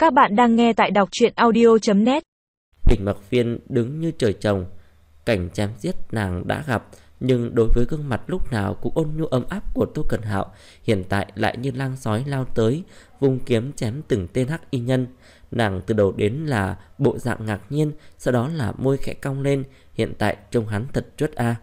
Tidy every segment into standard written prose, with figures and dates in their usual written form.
Các bạn đang nghe tại đọc truyện audio.net. Huỳnh Mặc Viên đứng như trời trồng. Cảnh chém giết nàng đã gặp, nhưng đối với gương mặt lúc nào cũng ôn nhu ấm áp của Tô Cẩn Hạo, hiện tại lại như lang sói lao tới, vung kiếm chém từng tên hắc y nhân. Nàng từ đầu đến là bộ dạng ngạc nhiên, sau đó là môi khẽ cong lên. Hiện tại trông hắn thật chuất a.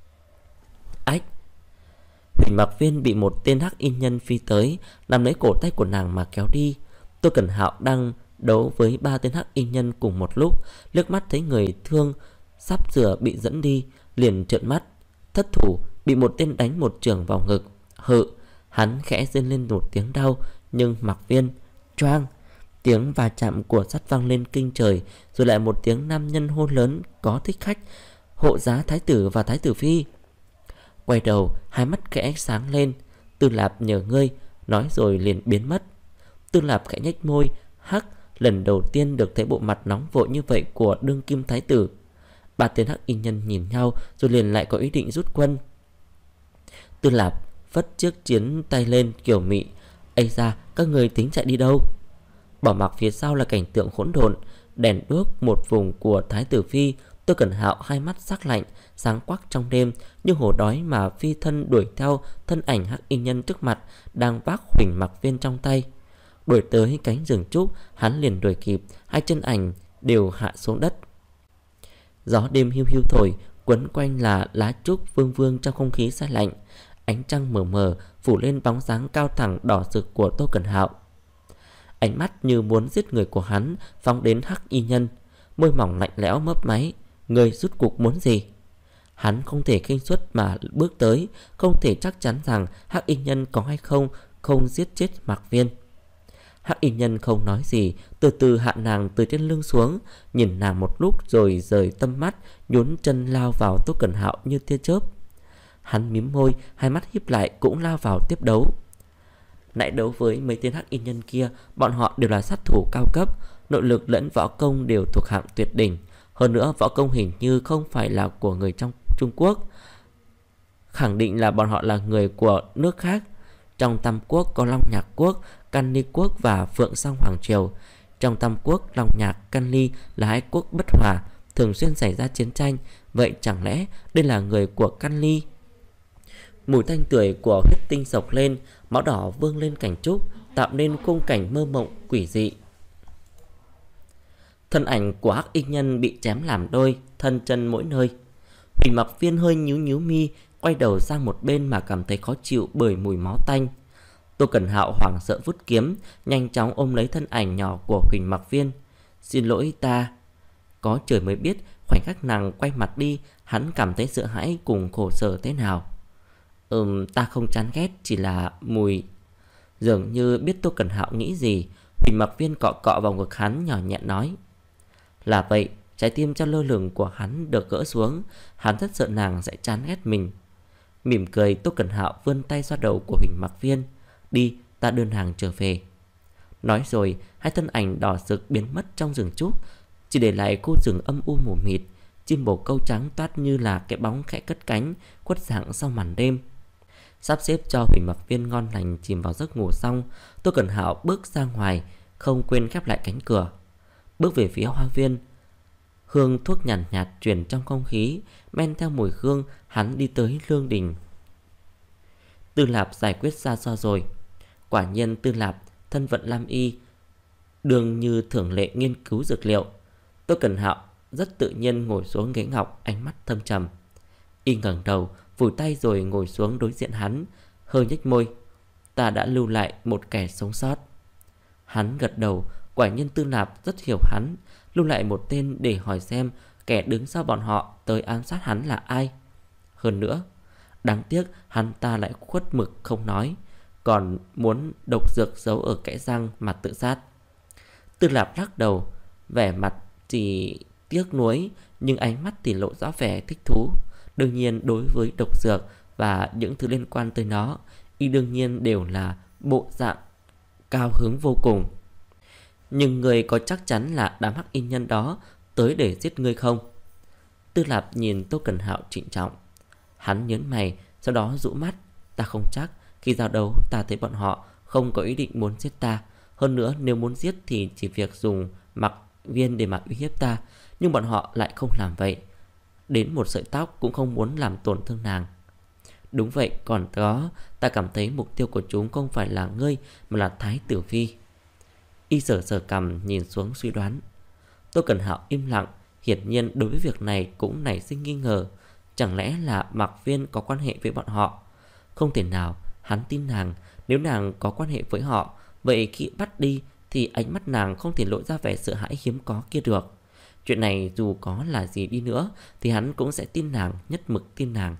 Ách! Huỳnh Mặc Viên bị một tên hắc y nhân phi tới, nắm lấy cổ tay của nàng mà kéo đi. Tô Cẩn Hạo đang đấu với 3 tên hắc y nhân cùng một lúc, liếc mắt thấy người thương sắp sửa bị dẫn đi, liền trợn mắt. Thất thủ bị một tên đánh một chưởng vào ngực. Hự! Hắn khẽ rên lên một tiếng đau, nhưng Mặc Viên choang! Tiếng va chạm của sắt vang lên kinh trời, rồi lại một tiếng nam nhân hô lớn có thích khách: hộ giá thái tử và thái tử phi! Quay đầu, hai mắt khẽ sáng lên. Tư Lạp nhờ ngươi, nói rồi liền biến mất. Tư Lạp khẽ nhếch môi, hắc, lần đầu tiên được thấy bộ mặt nóng vội như vậy của đương kim thái tử. 3 tên hắc y nhân nhìn nhau, rồi liền lại có ý định rút quân. Tư Lạp phất chiếc chiến tay lên kiểu mị: ây da, các người tính chạy đi đâu? Bỏ mặc phía sau là cảnh tượng hỗn độn, đèn đuốc một vùng của thái tử phi. Tô Cẩn Hạo hai mắt sắc lạnh, sáng quắc trong đêm, như hổ đói mà phi thân đuổi theo thân ảnh hắc y nhân trước mặt đang vác Huỳnh Mặc Viên trong tay. Đuổi tới cánh rừng trúc, hắn liền đuổi kịp, hai chân ảnh đều hạ xuống đất. Gió đêm hiu hiu thổi, quấn quanh là lá trúc vương vương trong không khí se lạnh. Ánh trăng mờ mờ phủ lên bóng dáng cao thẳng đỏ rực của Tô Cẩn Hạo. Ánh mắt như muốn giết người của hắn phóng đến hắc y nhân, môi mỏng lạnh lẽo mấp máy: người rút cuộc muốn gì? Hắn không thể khinh suất mà bước tới, không thể chắc chắn rằng hắc y nhân có hay không giết chết Mặc Viên. Hắc y nhân không nói gì, từ từ hạ nàng từ trên lưng xuống, nhìn nàng một lúc rồi rời tâm mắt, nhún chân lao vào Tô Cẩn Hạo như tia chớp. Hắn mím môi, hai mắt híp lại cũng lao vào tiếp đấu. Nãy đấu với mấy tên hắc y nhân kia, bọn họ đều là sát thủ cao cấp, nội lực lẫn võ công đều thuộc hạng tuyệt đỉnh. Hơn nữa võ công hình như không phải là của người trong Trung Quốc, khẳng định là bọn họ là người của nước khác. Trong Tam Quốc có Long Nhạc Quốc, Can Ly Quốc và Phượng Song Hoàng Triều. Trong Tam Quốc, Long Nhạc, Can Ly là hai quốc bất hòa, thường xuyên xảy ra chiến tranh. Vậy chẳng lẽ đây là người của Can Ly? Mùi thanh tưởi của huyết tinh sộc lên, máu đỏ vương lên cảnh trúc, tạo nên khung cảnh mơ mộng quỷ dị. Thân ảnh của hắc y nhân bị chém làm đôi, thân chân mỗi nơi. Huỳnh Mặc Viên hơi nhíu nhíu mi, quay đầu sang một bên mà cảm thấy khó chịu bởi mùi máu tanh. Tô Cẩn Hạo hoảng sợ vút kiếm, nhanh chóng ôm lấy thân ảnh nhỏ của Huỳnh Mặc Viên. Xin lỗi ta. Có trời mới biết khoảnh khắc nàng quay mặt đi, hắn cảm thấy sợ hãi cùng khổ sở thế nào. Ta không chán ghét, chỉ là mùi. Dường như biết Tô Cẩn Hạo nghĩ gì, Huỳnh Mặc Viên cọ cọ vào ngực hắn nhỏ nhẹ nói. Là vậy. Trái tim cho lơ lửng của hắn được gỡ xuống, hắn rất sợ nàng sẽ chán ghét mình. Mỉm cười, Tô Cẩn Hạo vươn tay xoa đầu của Huỳnh Mặc Viên. Đi, ta đưa nàng trở về. Nói rồi, hai thân ảnh đỏ rực biến mất trong rừng trúc, chỉ để lại khu rừng âm u mù mịt. Chim bồ câu trắng toát như là cái bóng khẽ cất cánh, khuất dạng sau màn đêm. Sắp xếp cho Huỳnh Mặc Viên ngon lành chìm vào giấc ngủ xong, Tô Cẩn Hạo bước ra ngoài, không quên khép lại cánh cửa. Bước về phía hoa viên, hương thuốc nhàn nhạt truyền trong không khí, men theo mùi hương, hắn đi tới lương đình. Tư Lạp giải quyết ra sao rồi? Quả nhiên Tư Lạp thân vận lam y, đường như thường lệ nghiên cứu dược liệu. Tô Cẩn Hạo rất tự nhiên ngồi xuống ghế ngọc, ánh mắt thâm trầm. Y ngẩng đầu, vùi tay rồi ngồi xuống đối diện hắn, hơi nhếch môi. Ta đã lưu lại một kẻ sống sót. Hắn gật đầu, quả nhiên Tư Lạp rất hiểu hắn, lưu lại một tên để hỏi xem kẻ đứng sau bọn họ tới ám sát hắn là ai. Hơn nữa, đáng tiếc hắn ta lại khuất mực không nói, còn muốn độc dược giấu ở kẽ răng mà tự sát. Tư Lạp lắc đầu, vẻ mặt chỉ tiếc nuối, nhưng ánh mắt thì lộ rõ vẻ thích thú. Đương nhiên đối với độc dược và những thứ liên quan tới nó, y đương nhiên đều là bộ dạng cao hứng vô cùng. Nhưng người có chắc chắn là đám hắc y nhân đó tới để giết ngươi không? Tư Lạp nhìn Tô Cẩn Hạo trịnh trọng. Hắn nhớn mày, sau đó rũ mắt. Ta không chắc, khi giao đấu ta thấy bọn họ không có ý định muốn giết ta. Hơn nữa nếu muốn giết thì chỉ việc dùng Mặc Viên để mà uy hiếp ta. Nhưng bọn họ lại không làm vậy. Đến một sợi tóc cũng không muốn làm tổn thương nàng. Đúng vậy, còn có, ta cảm thấy mục tiêu của chúng không phải là ngươi mà là Thái Tử Phi. Y sờ sờ cằm nhìn xuống suy đoán. Tô Cẩn Hạo im lặng, hiển nhiên đối với việc này cũng nảy sinh nghi ngờ. Chẳng lẽ là Mặc Viên có quan hệ với bọn họ? Không thể nào, hắn tin nàng. Nếu nàng có quan hệ với họ, vậy khi bắt đi thì ánh mắt nàng không thể lộ ra vẻ sợ hãi hiếm có kia được. Chuyện này dù có là gì đi nữa thì hắn cũng sẽ tin nàng, nhất mực tin nàng.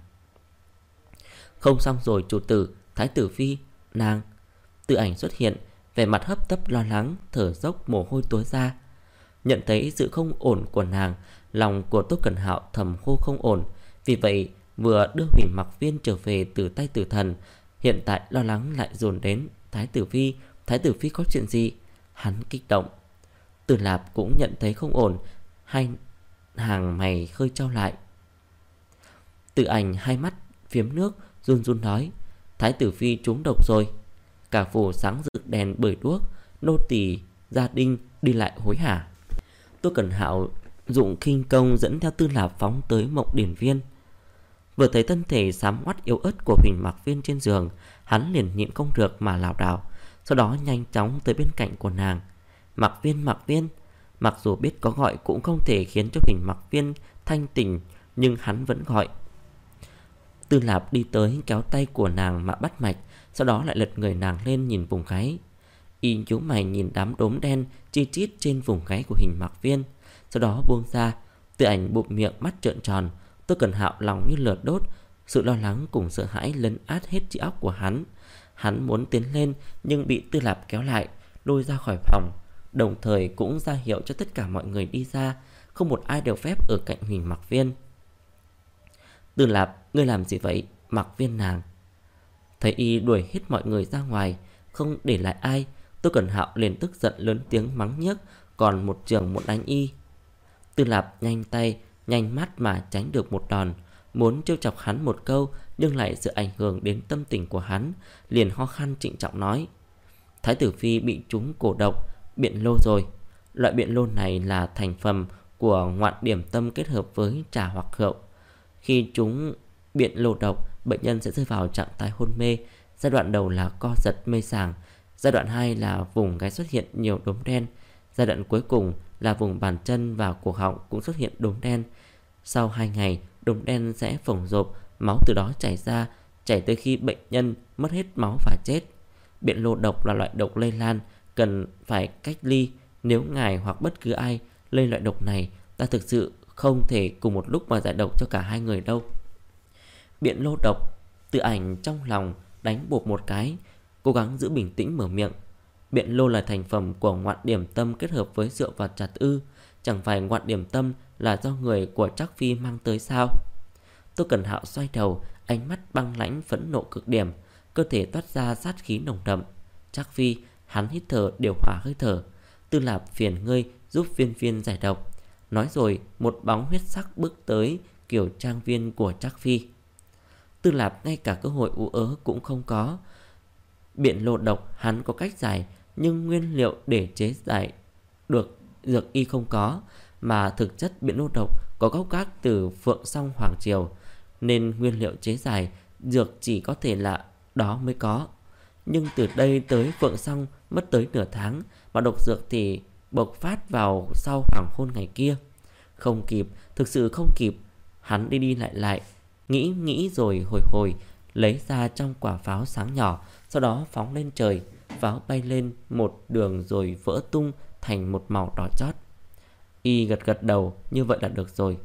Không xong rồi chủ tử, Thái Tử Phi, nàng. Tư Ảnh xuất hiện, vẻ mặt hấp tấp lo lắng, thở dốc mồ hôi túa ra. Nhận thấy sự không ổn của nàng, lòng của Tô Cẩn Hạo thầm hô không ổn. Vì vậy vừa đưa Huỳnh Mặc Viên trở về từ tay tử thần, hiện tại lo lắng lại dồn đến. Thái Tử Phi có chuyện gì? Hắn kích động. Từ Lạp cũng nhận thấy không ổn, hai hàng mày khơi trao lại. Tư Ảnh hai mắt phiếm nước, run run nói: Thái Tử Phi trúng độc rồi. Cả phủ sáng rực đèn bời đuốc, nô tỳ gia đình đi lại hối hả. Tô Cẩn Hạo dụng khinh công dẫn theo Tư Lạp phóng tới Mộng Điển Viên. Vừa thấy thân thể xám ngoắt yếu ớt của Huỳnh Mặc Viên trên giường, hắn liền nhịn không được mà lảo đảo, sau đó nhanh chóng tới bên cạnh của nàng. Mặc Viên. Mặc dù biết có gọi cũng không thể khiến cho Huỳnh Mặc Viên thanh tỉnh, nhưng hắn vẫn gọi. Tư Lạp đi tới kéo tay của nàng mà bắt mạch, sau đó lại lật người nàng lên nhìn vùng gáy. Y nhíu mày nhìn đám đốm đen chi chít trên vùng gáy của Huỳnh Mặc Viên, sau đó buông ra. Tư Ảnh bụm miệng mắt trợn tròn. Tô Cẩn Hạo lòng như lửa đốt, sự lo lắng cùng sợ hãi lấn át hết trí óc của hắn. Hắn muốn tiến lên nhưng bị Tư Lạp kéo lại, lôi ra khỏi phòng, đồng thời cũng ra hiệu cho tất cả mọi người đi ra, không một ai được phép ở cạnh Huỳnh Mặc Viên. Tư Lạp, ngươi làm gì vậy? Mặc Viên nàng. Thấy y đuổi hết mọi người ra ngoài, không để lại ai, Tô Cẩn Hạo liền tức giận lớn tiếng mắng nhiếc, còn một trường muốn đánh y. Tư Lạp nhanh tay nhanh mắt mà tránh được một đòn, muốn trêu chọc hắn một câu nhưng lại sự ảnh hưởng đến tâm tình của hắn, liền ho khan trịnh trọng nói: Thái Tử Phi bị trúng cổ độc biện lô rồi. Loại biện lô này là thành phẩm của ngoạn điểm tâm kết hợp với trà hoặc rượu. Khi chúng biện lô độc, bệnh nhân sẽ rơi vào trạng thái hôn mê. Giai đoạn đầu là co giật mê sảng, giai đoạn 2 là vùng gáy xuất hiện nhiều đốm đen, giai đoạn cuối cùng là vùng bàn chân và cổ họng cũng xuất hiện đốm đen. Sau 2 ngày, đốm đen sẽ phồng rộp, máu từ đó chảy ra, chảy tới khi bệnh nhân mất hết máu và chết. Biện lô độc là loại độc lây lan, cần phải cách ly. Nếu ngài hoặc bất cứ ai lây loại độc này, ta thực sự không thể cùng một lúc mà giải độc cho cả hai người đâu. Biện lô độc. Tư Ảnh trong lòng đánh bột một cái, cố gắng giữ bình tĩnh mở miệng. Biện lô là thành phẩm của ngoạn điểm tâm kết hợp với rượu và trà ư? Chẳng phải ngoạn điểm tâm là do người của Trác Phi mang tới sao? Tô Cẩn Hạo xoay đầu, ánh mắt băng lãnh phẫn nộ cực điểm, cơ thể toát ra sát khí nồng đậm. Trác Phi, hắn hít thở điều hòa hơi thở. Tư Lạp phiền ngươi giúp Viên giải độc. Nói rồi một bóng huyết sắc bước tới kiểu trang viên của Trác Phi. Tư Lạp ngay cả cơ hội ú ớ cũng không có. Biện lô độc hắn có cách giải, nhưng nguyên liệu để chế giải được dược y không có, mà thực chất biện lô độc có gốc gác từ Phượng Song Hoàng Triều, nên nguyên liệu chế giải dược chỉ có thể là đó mới có. Nhưng từ đây tới Phượng Song mất tới nửa tháng, mà độc dược thì bộc phát vào sau hoàng hôn ngày kia. Không kịp, thực sự không kịp. Hắn đi lại, nghĩ rồi hồi lấy ra trong quả pháo sáng nhỏ, sau đó phóng lên trời. Pháo bay lên một đường rồi vỡ tung thành một màu đỏ chót. Y gật đầu, như vậy là được rồi.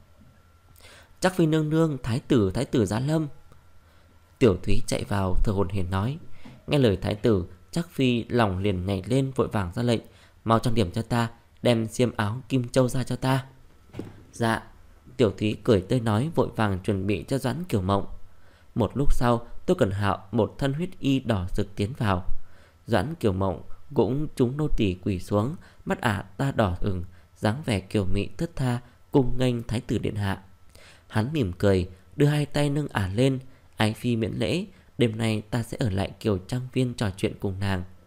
Trác Phi nương nương, thái tử giá lâm. Tiểu Thúy chạy vào thở hổn hển nói. Nghe lời thái tử, Trác Phi lòng liền nhảy lên vội vàng ra lệnh: mau trang điểm cho ta, đem xiêm áo kim châu ra cho ta. Dạ. Tiểu Thúy cười tươi nói, vội vàng chuẩn bị cho Doãn Kiều Mộng. Một lúc sau, Tô Cẩn Hạo một thân huyết y đỏ rực tiến vào. Doãn Kiều Mộng cũng trúng nô tỳ quỳ xuống, mắt ả ta đỏ ửng, dáng vẻ kiều mị thướt tha, cung nghênh thái tử điện hạ. Hắn mỉm cười, đưa hai tay nâng ả lên: ái phi miễn lễ, đêm nay ta sẽ ở lại Kiều Trang Viên trò chuyện cùng nàng.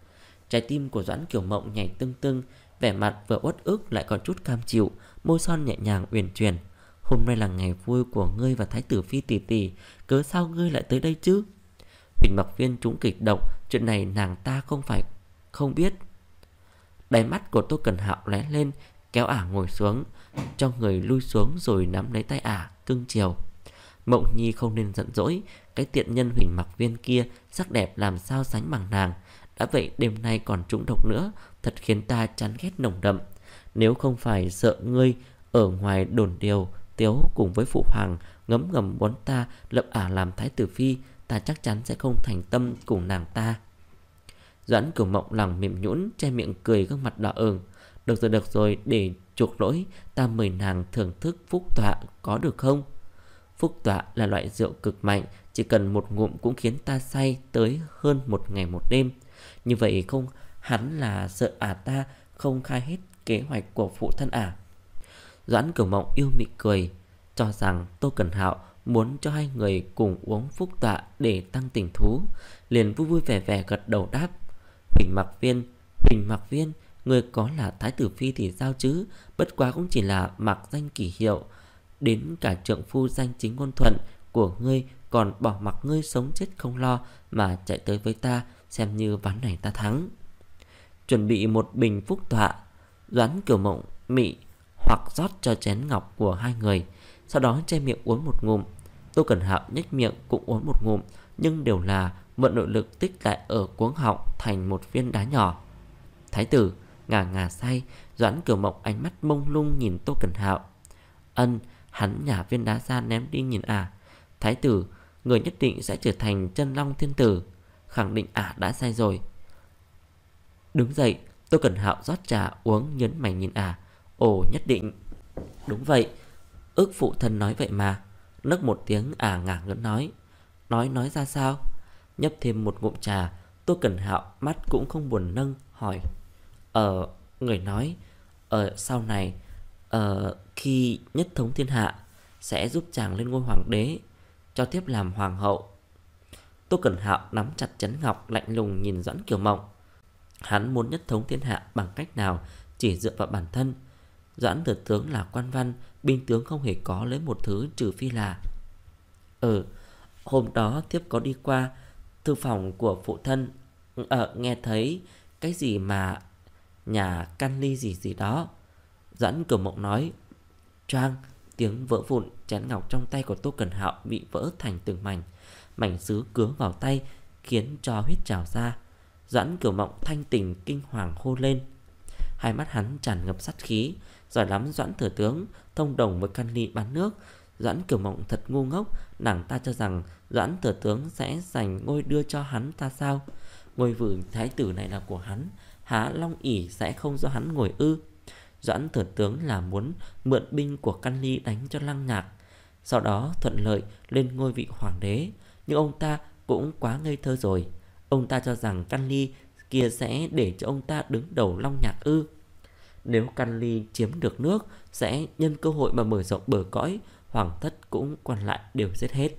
Trái tim của Doãn Kiểu Mộng nhảy tưng tưng, vẻ mặt vừa uất ức lại còn chút cam chịu, môi son nhẹ nhàng uyển chuyển. Hôm nay là ngày vui của ngươi và Thái tử Phi tỷ tỷ, cớ sao ngươi lại tới đây chứ? Huỳnh Mặc Viên trúng kịch độc, chuyện này nàng ta không phải không biết. Đáy mắt của Tô Cẩn Hạo lóe lên, kéo ả ngồi xuống, cho người lui xuống rồi nắm lấy tay ả cưng chiều. Mộng Nhi không nên giận dỗi, cái tiện nhân Huỳnh Mặc Viên kia sắc đẹp làm sao sánh bằng nàng. Đã vậy đêm nay còn trúng độc nữa, thật khiến ta chán ghét nồng đậm. Nếu không phải sợ ngươi ở ngoài đồn điều tiếu cùng với phụ hoàng ngấm ngầm muốn ta lập ả làm Thái tử Phi, ta chắc chắn sẽ không thành tâm cùng nàng ta. Doãn Cửu Mộng lòng mềm nhũn, che miệng cười gương mặt đỏ ửng. Được rồi, để chuộc lỗi, ta mời nàng thưởng thức phúc tọa có được không? Phúc tọa là loại rượu cực mạnh, chỉ cần một ngụm cũng khiến ta say tới hơn một ngày một đêm. Như vậy không hắn là sợ ta không khai hết kế hoạch của phụ thân Doãn Cửu Mộng yêu mị cười, cho rằng Tô Cẩn Hạo muốn cho hai người cùng uống phúc tọa để tăng tình thú, liền vui vui vẻ vẻ gật đầu đáp. Huỳnh Mặc Viên, người có là Thái tử Phi thì sao chứ, bất quá cũng chỉ là mặc danh kỳ hiệu. Đến cả trượng phu danh chính ngôn thuận của ngươi còn bỏ mặc ngươi sống chết không lo mà chạy tới với ta, xem như ván này ta thắng. Chuẩn bị một bình phúc tọa, Doãn Cửu Mộng mị hoặc rót cho chén ngọc của hai người, sau đó che miệng uống một ngụm. Tô Cẩn Hạo nhếch miệng cũng uống một ngụm, nhưng đều là mượn nội lực tích lại ở cuống họng thành một viên đá nhỏ. Thái tử ngà say, Doãn Cửu Mộng ánh mắt mông lung nhìn Tô Cẩn Hạo. Hắn nhả viên đá ra ném đi nhìn Thái tử, người nhất định sẽ trở thành chân long thiên tử. Khẳng định đã say rồi. Đứng dậy, Tô Cẩn Hạo rót trà uống, nhấn mày nhìn Ồ, nhất định. Đúng vậy, ước phụ thân nói vậy mà. Nấc một tiếng ngả ngớn nói. Nói ra sao? Nhấp thêm một ngụm trà, Tô Cẩn Hạo mắt cũng không buồn nâng, hỏi. Người nói sau này khi nhất thống thiên hạ sẽ giúp chàng lên ngôi hoàng đế, cho tiếp làm hoàng hậu. Tô Cẩn Hạo nắm chặt chén ngọc, lạnh lùng nhìn Doãn Cửu Mộng. Hắn muốn nhất thống thiên hạ bằng cách nào chỉ dựa vào bản thân. Doãn thừa tướng là quan văn, binh tướng không hề có lấy một thứ trừ phi là hôm đó thiếp có đi qua thư phòng của phụ thân, nghe thấy cái gì mà nhà Can Ly gì đó. Doãn Cửu Mộng nói. Choang, tiếng vỡ vụn, chén ngọc trong tay của Tô Cẩn Hạo bị vỡ thành từng mảnh. Mảnh sứ cứa vào tay khiến cho huyết trào ra. Doãn Cửu Mộng thanh tỉnh kinh hoàng hô lên. Hai mắt hắn tràn ngập sát khí. Giỏi lắm Doãn thừa tướng, thông đồng với Can Ly bán nước. Doãn Cửu Mộng thật ngu ngốc, nàng ta cho rằng Doãn thừa tướng sẽ giành ngôi đưa cho hắn ta sao? Ngôi vị thái tử này là của hắn, há Long ỷ sẽ không do hắn ngồi ư? Doãn thừa tướng là muốn mượn binh của Can Ly đánh cho Lăng Nhạc, sau đó thuận lợi lên ngôi vị hoàng đế. Nhưng ông ta cũng quá ngây thơ rồi. Ông ta cho rằng Can Ly kia sẽ để cho ông ta đứng đầu Long Nhạc ư? Nếu Can Ly chiếm được nước, sẽ nhân cơ hội mà mở rộng bờ cõi, hoàng thất cũng còn lại đều giết hết.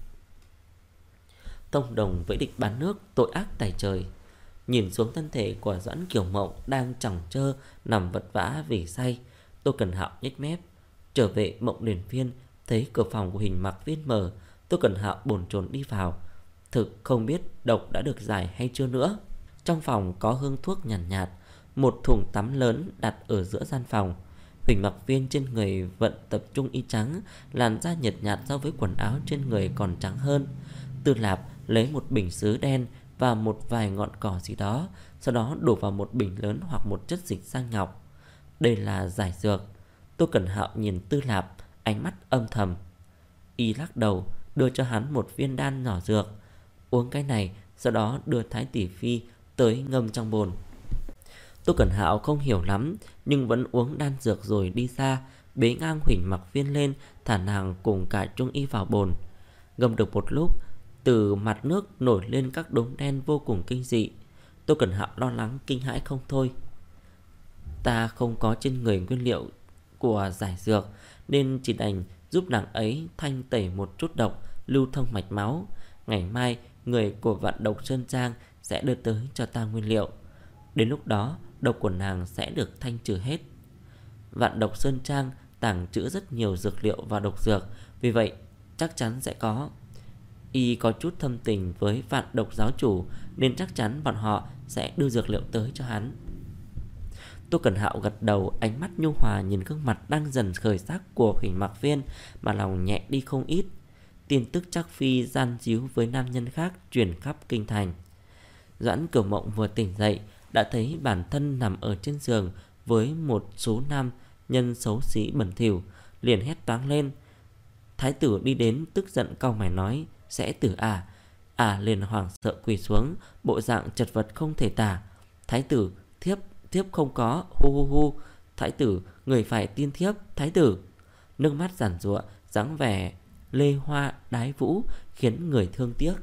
Thông đồng với địch bán nước, tội ác tày trời. Nhìn xuống thân thể của Doãn Cửu Mộng đang chỏng chơ nằm vật vã vì say, Tô Cẩn Hạo nhếch mép. Trở về Mộng Điển Viên, thấy cửa phòng của Huỳnh Mặc Viên mở, Tô Cẩn Hạo bồn chồn đi vào. Thực không biết độc đã được giải hay chưa nữa. Trong phòng có hương thuốc nhàn nhạt, một thùng tắm lớn đặt ở giữa gian phòng. Huỳnh Mặc Viên trên người vận tập trung y trắng, làn da nhợt nhạt so với quần áo trên người còn trắng hơn. Tư Lạp lấy một bình sứ đen và một vài ngọn cỏ gì đó, sau đó đổ vào một bình lớn hoặc một chất dịch sang ngọc. Đây là giải dược. Tô Cẩn Hạo nhìn Tư Lạp, ánh mắt âm thầm. Y lắc đầu, đưa cho hắn một viên đan nhỏ dược. Uống cái này, sau đó đưa Thái tỷ Phi tới ngâm trong bồn. Tô Cẩn Hạo không hiểu lắm, nhưng vẫn uống đan dược rồi đi ra, bế ngang Huỳnh Mặc Viên lên, thả nàng cùng cả Trung Y vào bồn. Ngâm được một lúc, từ mặt nước nổi lên các đốm đen vô cùng kinh dị. Tô Cẩn Hạo lo lắng kinh hãi không thôi. Ta không có trên người nguyên liệu của giải dược, nên chỉ đành giúp nàng ấy thanh tẩy một chút độc, lưu thông mạch máu. Ngày mai người của Vạn Độc Sơn Trang sẽ đưa tới cho ta nguyên liệu. Đến lúc đó độc của nàng sẽ được thanh trừ hết. Vạn Độc Sơn Trang tàng trữ rất nhiều dược liệu và độc dược, vì vậy chắc chắn sẽ có. Y có chút thâm tình với Vạn Độc giáo chủ, nên chắc chắn bọn họ sẽ đưa dược liệu tới cho hắn. Tô Cẩn Hạo gật đầu, ánh mắt nhu hòa nhìn gương mặt đang dần khởi sắc của Huỳnh Mạc Viên mà lòng nhẹ đi không ít. Tin tức Trác Phi gian díu với nam nhân khác truyền khắp kinh thành. Doãn Cửu Mộng vừa tỉnh dậy đã thấy bản thân nằm ở trên giường với một số nam nhân xấu xí bẩn thỉu, liền hét toáng lên. Thái tử đi đến tức giận cau mày nói: sẽ tử à? Liền hoảng sợ quỳ xuống, bộ dạng chật vật không thể tả. Thái tử, thiếp không có, hu hu hu. Thái tử, người phải tin thiếp, thái tử. Nước mắt giản giụa, dáng vẻ lê hoa đái vũ khiến người thương tiếc.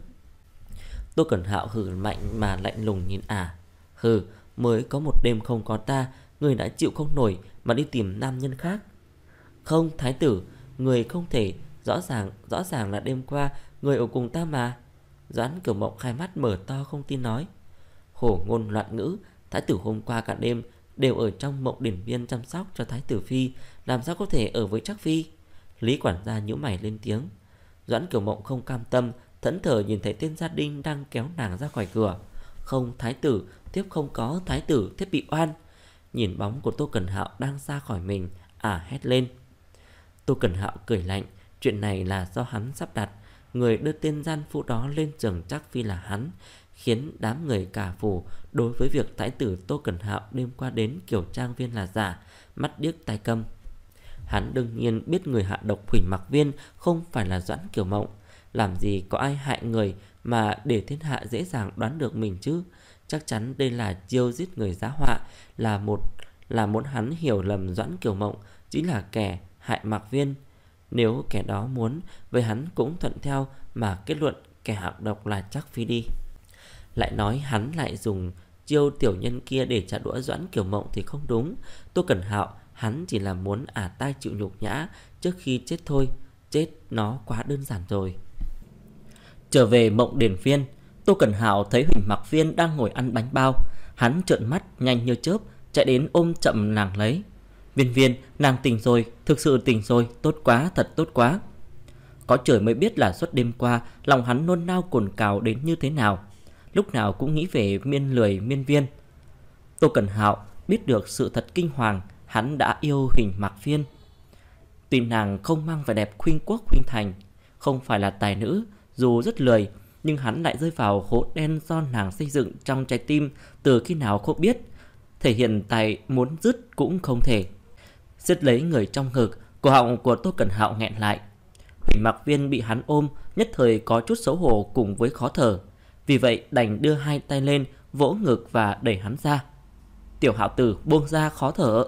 Tô Cẩn Hạo hừ mạnh mà lạnh lùng nhìn hừ, mới có một đêm không có ta, người đã chịu không nổi mà đi tìm nam nhân khác. Không, thái tử, người không thể, rõ ràng là đêm qua người ở cùng ta mà. Doãn Cửu Mộng hai mắt mở to không tin nói. Hổ ngôn loạn ngữ, thái tử hôm qua cả đêm đều ở trong Mộng Điển Viên chăm sóc cho thái tử phi, làm sao có thể ở với Trác Phi? Lý quản gia nhíu mày lên tiếng. Doãn Cửu Mộng không cam tâm, thẫn thờ nhìn thấy tên gia đình đang kéo nàng ra khỏi cửa. Không, thái tử, thiếp không có, thái tử, thiếp bị oan. Nhìn bóng của Tô Cẩn Hạo đang ra khỏi mình, hét lên. Tô Cẩn Hạo cười lạnh, chuyện này là do hắn sắp đặt. Người đưa tên gian phu đó lên giường Trác Phi là hắn, khiến đám người cả phủ đối với việc thái tử Tô Cẩn Hạo đêm qua đến Kiểu Trang Viên là giả, mắt điếc tai câm. Hắn đương nhiên biết người hạ độc Huỳnh Mạc Viên không phải là Doãn Cửu Mộng. Làm gì có ai hại người mà để thiên hạ dễ dàng đoán được mình chứ? Chắc chắn đây là chiêu giết người giá họa, là muốn hắn hiểu lầm Doãn Cửu Mộng chính là kẻ hại Mạc Viên. Nếu kẻ đó muốn, với hắn cũng thuận theo mà kết luận kẻ hạ độc là Trác Phi đi. Lại nói hắn lại dùng chiêu tiểu nhân kia để trả đũa Doãn Cửu Mộng thì không đúng. Tô Cẩn Hạo hắn chỉ là muốn tai chịu nhục nhã trước khi chết thôi. Chết nó quá đơn giản rồi. Trở về Mộng Điển Viên, Tô Cẩn Hạo thấy Huỳnh Mạc Viên đang ngồi ăn bánh bao. Hắn trợn mắt nhanh như chớp chạy đến ôm chậm nàng lấy. Viên, nàng tỉnh rồi, thực sự tỉnh rồi, tốt quá, thật tốt quá. Có trời mới biết là suốt đêm qua lòng hắn nôn nao cồn cào đến như thế nào. Lúc nào cũng nghĩ về miên Viên. Tô Cẩn Hạo biết được sự thật kinh hoàng, hắn đã yêu Huỳnh Mạc Viên. Tuy nàng không mang vẻ đẹp khuynh quốc khuynh thành, không phải là tài nữ, dù rất lười, nhưng hắn lại rơi vào hố đen do nàng xây dựng trong trái tim từ khi nào không biết. Thể hiện tài muốn dứt cũng không thể. Siết lấy người trong ngực, cổ họng của Tô Cẩn Hạo nghẹn lại. Huỳnh Mạc Viên bị hắn ôm, nhất thời có chút xấu hổ cùng với khó thở. Vì vậy đành đưa hai tay lên, vỗ ngực và đẩy hắn ra. Tiểu Hạo tử, buông ra, khó thở.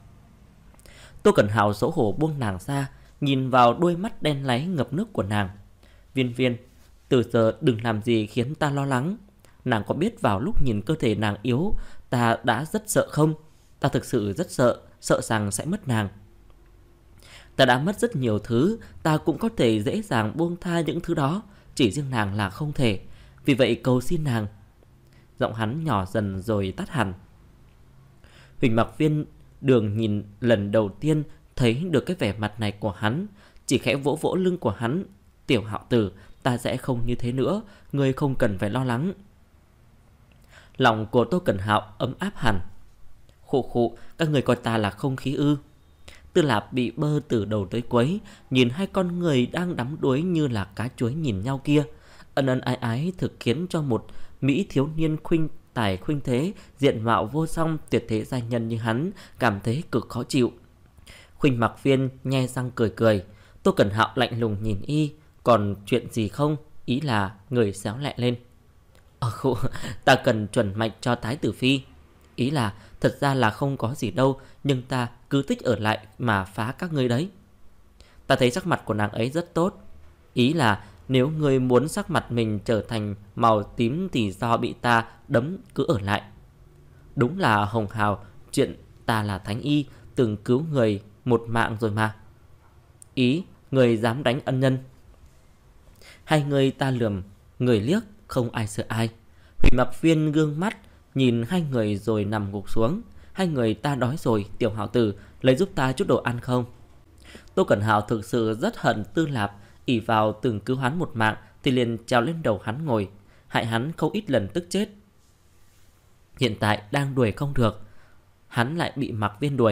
Tô Cẩn Hạo xấu hổ buông nàng ra, nhìn vào đôi mắt đen láy ngập nước của nàng. Viên, từ giờ đừng làm gì khiến ta lo lắng. Nàng có biết vào lúc nhìn cơ thể nàng yếu, ta đã rất sợ không? Ta thực sự rất sợ, sợ rằng sẽ mất nàng. Ta đã mất rất nhiều thứ, ta cũng có thể dễ dàng buông tha những thứ đó, chỉ riêng nàng là không thể. Vì vậy cầu xin nàng. Giọng hắn nhỏ dần rồi tắt hẳn. Huỳnh Mạc Viên Đường nhìn lần đầu tiên thấy được cái vẻ mặt này của hắn, chỉ khẽ vỗ vỗ lưng của hắn. Tiểu Hạo tử, ta sẽ không như thế nữa, ngươi không cần phải lo lắng. Lòng của Tô Cẩn Hạo ấm áp hẳn. Khụ, các người coi ta là không khí ư? Tư Lạp bị bơ từ đầu tới cuối, nhìn hai con người đang đắm đuối như là cá chuối nhìn nhau kia, ân ân ái ái thực khiến cho một mỹ thiếu niên khuynh tài khuynh thế, diện mạo vô song, tuyệt thế giai nhân như hắn cảm thấy cực khó chịu. Huỳnh Mạc Viên nhe răng cười. Tô Cẩn Hạo lạnh lùng nhìn y. Còn chuyện gì không? Ý là người xéo lẹ lên. Ta cần chuẩn mạch cho thái tử phi. Ý là thật ra là không có gì đâu, nhưng ta cứ thích ở lại mà phá các ngươi đấy. Ta thấy sắc mặt của nàng ấy rất tốt. Ý là nếu ngươi muốn sắc mặt mình trở thành màu tím thì do bị ta đấm cứ ở lại. Đúng là hồng hào, chuyện ta là thánh y, từng cứu người một mạng rồi mà. Ý, người dám đánh ân nhân. Hai người ta lườm người liếc, không ai sợ ai. Huỳnh Mạc Viên gương mắt nhìn hai người rồi nằm gục xuống. Hai người ta đói rồi, Tiểu Hạo tử, lấy giúp ta chút đồ ăn không? Tô Cẩn Hạo thực sự rất hận Tư Lạp, ỷ vào từng cứu hắn một mạng thì liền trèo lên đầu hắn ngồi, hại hắn không ít lần tức chết. Hiện tại đang đuổi không được, hắn lại bị Mạc Viên đuổi.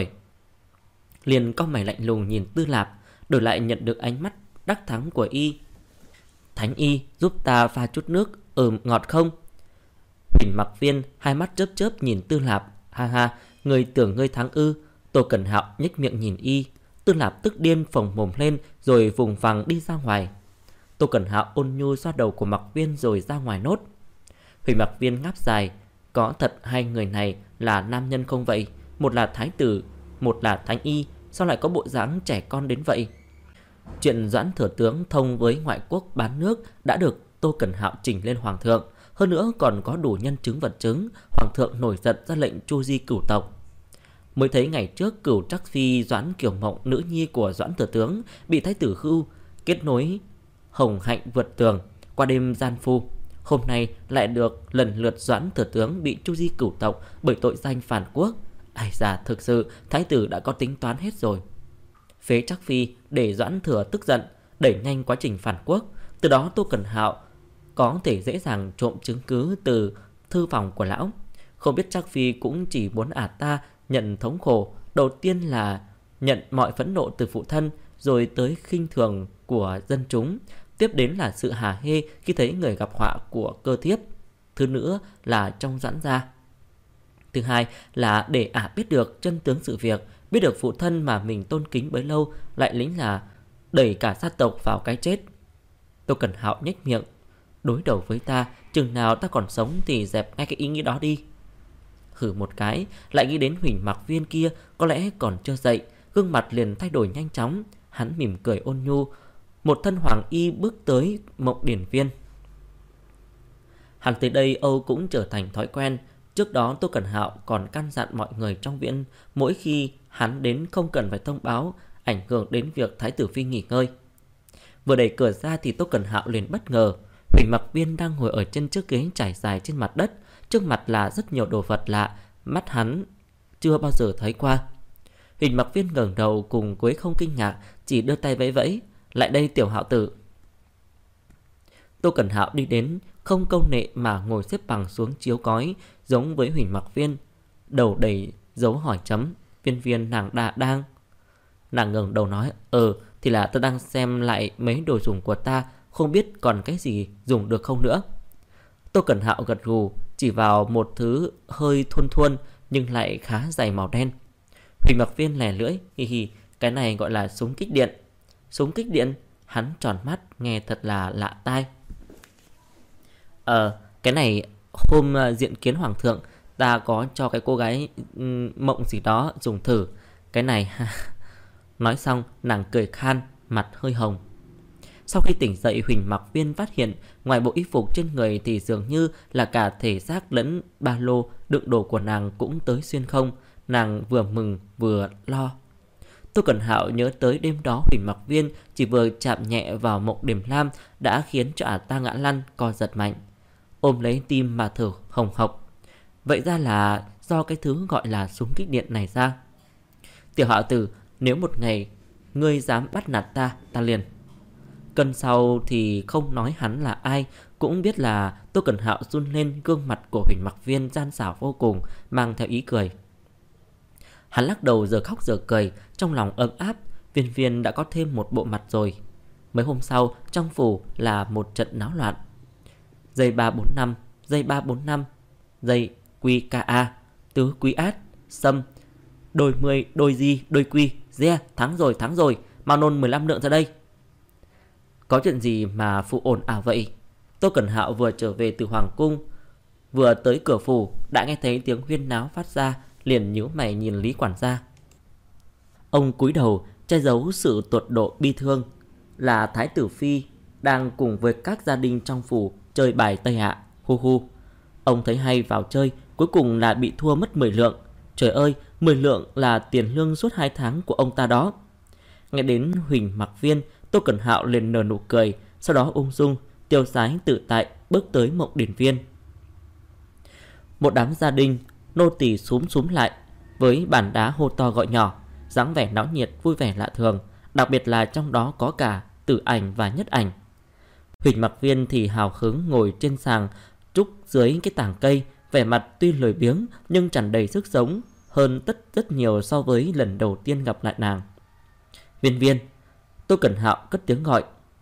Liền cau mày lạnh lùng nhìn Tư Lạp, đổi lại nhận được ánh mắt đắc thắng của y. Thánh y, giúp ta pha chút nước, ngọt không? Huỳnh Mạc Viên hai mắt chớp chớp nhìn Tư Lạp. Ha ha, người tưởng ngươi thắng ư? Tô Cẩn Hạo nhếch miệng nhìn y. Tư Lạp tức điên phồng mồm lên rồi vùng vằng đi ra ngoài. Tô Cẩn Hạo ôn nhu xoa đầu của Mạc Viên rồi ra ngoài nốt. Huỳnh Mạc Viên ngáp dài. Có thật hai người này là nam nhân không vậy? Một là thái tử, một là thánh y, sao lại có bộ dáng trẻ con đến vậy? Chuyện Doãn Thừa Tướng thông với ngoại quốc bán nước đã được Tô Cẩn Hạo trình lên hoàng thượng. Hơn nữa còn có đủ nhân chứng vật chứng. Hoàng thượng nổi giận ra lệnh tru di cửu tộc. Mới thấy ngày trước Cửu Trắc Phi Doãn Kiều Mộng, nữ nhi của Doãn Thừa Tướng, bị thái tử Khưu kết nối hồng hạnh vượt tường, qua đêm gian phu. Hôm nay lại được lần lượt Doãn Thừa Tướng bị tru di cửu tộc bởi tội danh phản quốc. Ai da, thực sự thái tử đã có tính toán hết rồi. Phế Trắc Phi để Doãn Thừa tức giận, đẩy nhanh quá trình phản quốc. Từ đó Tô Cẩn Hạo có thể dễ dàng trộm chứng cứ từ thư phòng của lão. Không biết Trắc Phi cũng chỉ muốn ta nhận thống khổ. Đầu tiên là nhận mọi phẫn nộ từ phụ thân, rồi tới khinh thường của dân chúng, tiếp đến là sự hả hê khi thấy người gặp họa của cơ thiếp. Thứ nữa là trong Doãn gia. Thứ hai là để biết được chân tướng sự việc, biết được phụ thân mà mình tôn kính bấy lâu lại lính là đẩy cả gia tộc vào cái chết. Tô Cẩn Hạo nhếch miệng. Đối đầu với ta, chừng nào ta còn sống thì dẹp ngay cái ý nghĩ đó đi. Hử một cái, lại nghĩ đến Huỳnh Mạc Viên kia có lẽ còn chưa dậy, gương mặt liền thay đổi nhanh chóng. Hắn mỉm cười ôn nhu. Một thân hoàng y bước tới Mộng Điển Viên. Hắn tới đây Âu cũng trở thành thói quen. Trước đó Tô Cẩn Hạo còn căn dặn mọi người trong viện mỗi khi hắn đến không cần phải thông báo, ảnh hưởng đến việc thái tử phi nghỉ ngơi. Vừa đẩy cửa ra thì Tô Cẩn Hạo liền bất ngờ. Huỳnh Mạc Viên đang ngồi ở trên chiếc ghế trải dài trên mặt đất, trước mặt là rất nhiều đồ vật lạ, mắt hắn chưa bao giờ thấy qua. Huỳnh Mạc Viên ngẩng đầu cùng Quế không kinh ngạc, chỉ đưa tay vẫy vẫy. Lại đây Tiểu Hạo tử. Tô Cẩn Hạo đi đến, không câu nệ mà ngồi xếp bằng xuống chiếu cói, giống với Huỳnh Mạc Viên, đầu đầy dấu hỏi chấm. Viên Viên nàng đang. Nàng ngẩng đầu nói, thì là tôi đang xem lại mấy đồ dùng của ta, không biết còn cái gì dùng được không nữa. Tô Cẩn Hạo gật gù, chỉ vào một thứ hơi thuôn thuôn nhưng lại khá dày màu đen. Huỳnh Mạc Viên lè lưỡi, hi hi, cái này gọi là súng kích điện. Súng kích điện? Hắn tròn mắt, nghe thật là lạ tai. Cái này hôm diện kiến hoàng thượng, ta có cho cái cô gái Mộng gì đó dùng thử. Cái này Nói xong nàng cười khan, mặt hơi hồng. Sau khi tỉnh dậy, Huỳnh Mạc Viên phát hiện ngoài bộ y phục trên người thì dường như là cả thể xác lẫn ba lô đựng đồ của nàng cũng tới xuyên không. Nàng vừa mừng vừa lo. Tô Cẩn Hạo nhớ tới đêm đó Huỳnh Mạc Viên chỉ vừa chạm nhẹ vào Mộng Điềm Lam đã khiến cho ta ngã lăn co giật mạnh, ôm lấy tim mà thở hồng hộc. Vậy ra là do cái thứ gọi là súng kích điện này ra. Tiểu Hạo tử, nếu một ngày ngươi dám bắt nạt ta, ta liền. Cơn sau thì không nói hắn là ai, cũng biết là Tô Cẩn Hạo run lên. Gương mặt của Huỳnh Mạc Viên gian xảo vô cùng, mang theo ý cười. Hắn lắc đầu giờ khóc giờ cười, trong lòng ấm áp. Viên Viên đã có thêm một bộ mặt rồi. Mấy hôm sau trong phủ là một trận náo loạn. Dây 345, dây 345, dây QKA, tứ quý át, sâm, đôi 10, đôi di, đôi quy, re, thắng rồi, mau nôn 15 lượng ra đây. Có chuyện gì mà phụ ồn ào vậy? Tô Cẩn Hạo vừa trở về từ hoàng cung, vừa tới cửa phủ đã nghe thấy tiếng huyên náo phát ra, liền nhíu mày nhìn Lý quản gia. Ông cúi đầu che giấu sự tột độ bi thương. Là thái tử phi đang cùng với các gia đình trong phủ chơi bài Tây Hạ. Hu hu. Ông thấy hay vào chơi, cuối cùng là bị thua mất 10 lượng. Trời ơi, 10 lượng là tiền lương suốt 2 tháng của ông ta đó. Nghe đến Huỳnh Mạc Viên, Tô Cẩn Hạo liền nở nụ cười, sau đó ung dung tiêu sái tự tại bước tới Mộng Điển Viên. Một đám gia đình nô tỳ xúm lại với bàn đá hô to gọi nhỏ, dáng vẻ náo nhiệt vui vẻ lạ thường. Đặc biệt là trong đó có cả Tử Ảnh và Nhất Ảnh. Huỳnh Mặc Viên thì hào hứng ngồi trên sàng trúc dưới cái tảng cây, vẻ mặt tuy lười biếng nhưng tràn đầy sức sống hơn rất nhiều so với lần đầu tiên gặp lại nàng. Viên Viên, Tô Cẩn Hạo cất tiếng gọi.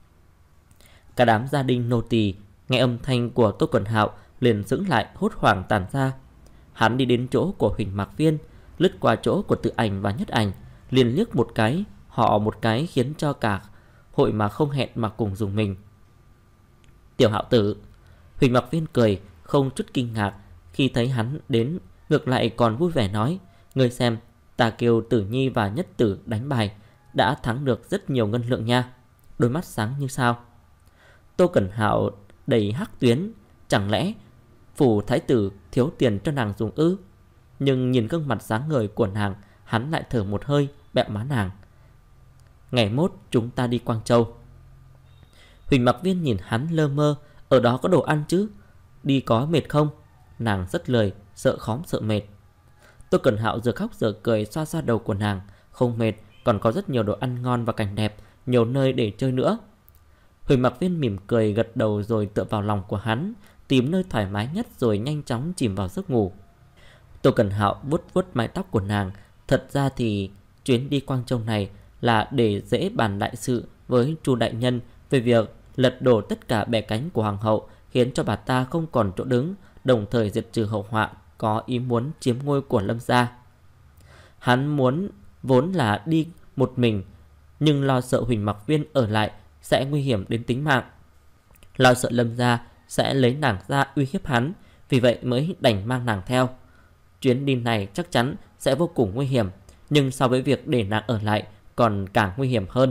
Cả đám gia đình nô tỳ nghe âm thanh của Tô Cẩn Hạo liền sững lại, hốt hoảng tản ra. Hắn đi đến chỗ của Huỳnh Mặc Viên, lướt qua chỗ của Tử Ảnh và Nhất Ảnh, liền liếc một cái, họ một cái, khiến cho cả hội mà không hẹn mà cùng dùng mình. Tiểu Hạo tử. Huỳnh Mặc Viên cười không chút kinh ngạc khi thấy hắn đến, ngược lại còn vui vẻ nói: Ngươi xem, ta kêu Tử Nhi và Nhất Tử đánh bài đã thắng được rất nhiều ngân lượng nha. Đôi mắt sáng như sao. Tô Cẩn Hạo đầy hắc tuyến. Chẳng lẽ phủ thái tử thiếu tiền cho nàng dùng ư? Nhưng nhìn gương mặt sáng ngời của nàng, hắn lại thở một hơi, bẹo má nàng. Ngày mốt chúng ta đi Quang Châu. Huỳnh Mặc Viên nhìn hắn lơ mơ. Ở đó có đồ ăn chứ? Đi có mệt không? Nàng rất lười, sợ khóm sợ mệt. Tô Cẩn Hạo giờ khóc giờ cười xoa xoa đầu của nàng. Không mệt, còn có rất nhiều đồ ăn ngon và cảnh đẹp, nhiều nơi để chơi nữa. Huỳnh Mặc Viên mỉm cười gật đầu rồi tựa vào lòng của hắn, tìm nơi thoải mái nhất rồi nhanh chóng chìm vào giấc ngủ. Tô Cẩn Hạo vuốt vuốt mái tóc của nàng. Thật ra thì chuyến đi Quang Châu này là để dễ bàn đại sự với Chu đại nhân về việc lật đổ tất cả bè cánh của hoàng hậu, khiến cho bà ta không còn chỗ đứng, đồng thời diệt trừ hậu họa có ý muốn chiếm ngôi của Lâm gia. Hắn muốn vốn là đi một mình, nhưng lo sợ Huỳnh Mặc Viên ở lại sẽ nguy hiểm đến tính mạng, lo sợ Lâm gia sẽ lấy nàng ra uy hiếp hắn, vì vậy mới đành mang nàng theo. Chuyến đi này chắc chắn sẽ vô cùng nguy hiểm, nhưng so với việc để nàng ở lại còn càng nguy hiểm hơn.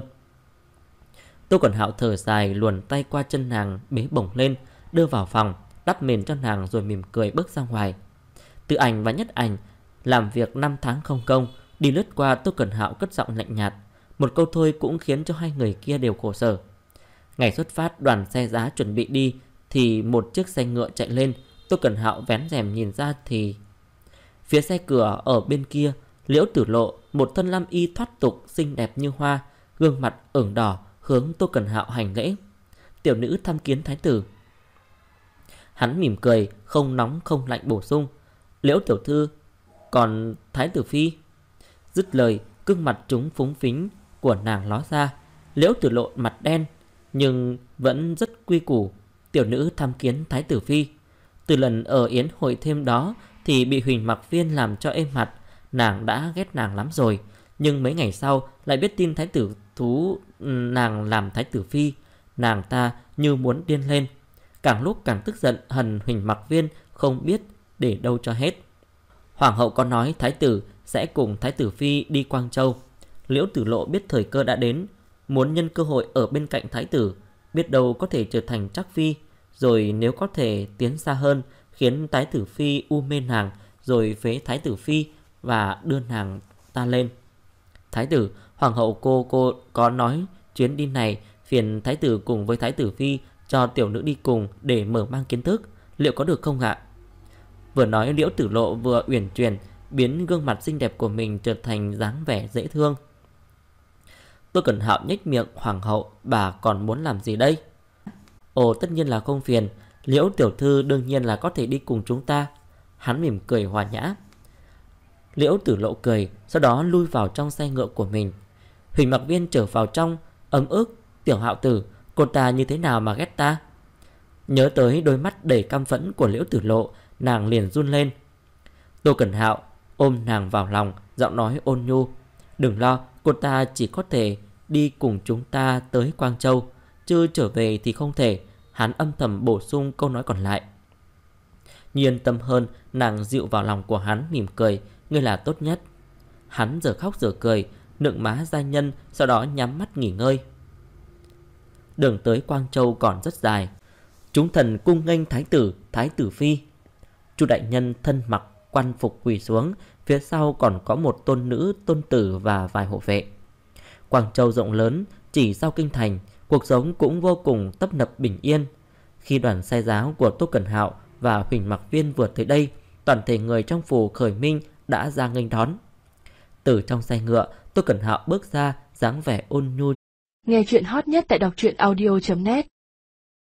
Tô Cẩn Hạo thở dài, luồn tay qua chân nàng, bế bổng lên, đưa vào phòng, đắp mền cho nàng rồi mỉm cười bước ra ngoài. Tử Ảnh và Nhất Ảnh làm việc 5 tháng không công, đi lướt qua Tô Cẩn Hạo cất giọng lạnh nhạt. Một câu thôi cũng khiến cho hai người kia đều khổ sở. Ngày xuất phát, đoàn xe giá chuẩn bị đi thì một chiếc xe ngựa chạy lên. Tô Cẩn Hạo vén rèm nhìn ra thì phía xe cửa ở bên kia, Liễu Tử Lộ, một thân lam y thoát tục xinh đẹp như hoa, gương mặt ửng đỏ, hướng Tô Cẩn Hạo hành lễ. Tiểu nữ tham kiến thái tử. Hắn mỉm cười, không nóng không lạnh bổ sung: Liễu tiểu thư, còn thái tử phi? Dứt lời, gương mặt trúng phúng phính của nàng ló ra. Liễu Tử Lộ mặt đen nhưng vẫn rất quy củ: tiểu nữ tham kiến thái tử phi. Từ lần ở yến hội thêm đó thì bị Huỳnh Mặc Viên làm cho êm mặt, nàng đã ghét nàng lắm rồi. Nhưng mấy ngày sau lại biết tin thái tử thú nàng làm thái tử phi, nàng ta như muốn điên lên, càng lúc càng tức giận, hằn Huỳnh Mặc Viên không biết để đâu cho hết. Hoàng hậu có nói thái tử sẽ cùng thái tử phi đi Quang Châu. Liễu Tử Lộ biết thời cơ đã đến, muốn nhân cơ hội ở bên cạnh thái tử, biết đâu có thể trở thành trắc phi, rồi nếu có thể tiến xa hơn, khiến thái tử phi u mê nàng, rồi phế thái tử phi và đưa nàng ta lên. Thái tử, hoàng hậu cô có nói chuyến đi này phiền thái tử cùng với thái tử phi cho tiểu nữ đi cùng để mở mang kiến thức, liệu có được không ạ? Vừa nói, Liễu Tử Lộ vừa uyển chuyển biến gương mặt xinh đẹp của mình trở thành dáng vẻ dễ thương. Tô Cẩn Hạo nhếch miệng: hoàng hậu, bà còn muốn làm gì đây? Ồ, tất nhiên là không phiền, Liễu tiểu thư đương nhiên là có thể đi cùng chúng ta. Hắn mỉm cười hòa nhã. Liễu Tử Lộ cười, sau đó lui vào trong xe ngựa của mình. Huỳnh Mặc Viên trở vào trong, ấm ức: Tiểu Hạo tử, cô ta như thế nào mà ghét ta? Nhớ tới đôi mắt đầy căm phẫn của Liễu Tử Lộ, nàng liền run lên. Tô Cẩn Hạo ôm nàng vào lòng, giọng nói ôn nhu: đừng lo, cô ta chỉ có thể đi cùng chúng ta tới Quang Châu, chứ trở về thì không thể. Hắn âm thầm bổ sung câu nói còn lại. Yên tâm hơn, nàng dịu vào lòng của hắn, mỉm cười: ngươi là tốt nhất. Hắn giờ khóc giờ cười, nựng má gia nhân, sau đó nhắm mắt nghỉ ngơi. Đường tới Quang Châu còn rất dài. Chúng thần cung nghênh thái tử phi. Chu đại nhân thân mặc quan phục quỳ xuống, phía sau còn có một tôn nữ, tôn tử và vài hộ vệ. Quang Châu rộng lớn, chỉ sau kinh thành, cuộc sống cũng vô cùng tấp nập bình yên. Khi đoàn xe giáo của Tô Cẩn Hạo và Huỳnh Mặc Viên vừa tới đây toàn thể người trong phủ khởi minh đã ra nghênh đón. Từ trong xe ngựa, Tô Cẩn Hạo bước ra, dáng vẻ ôn nhu. Nghe chuyện hot nhất tại đọc truyện audio.net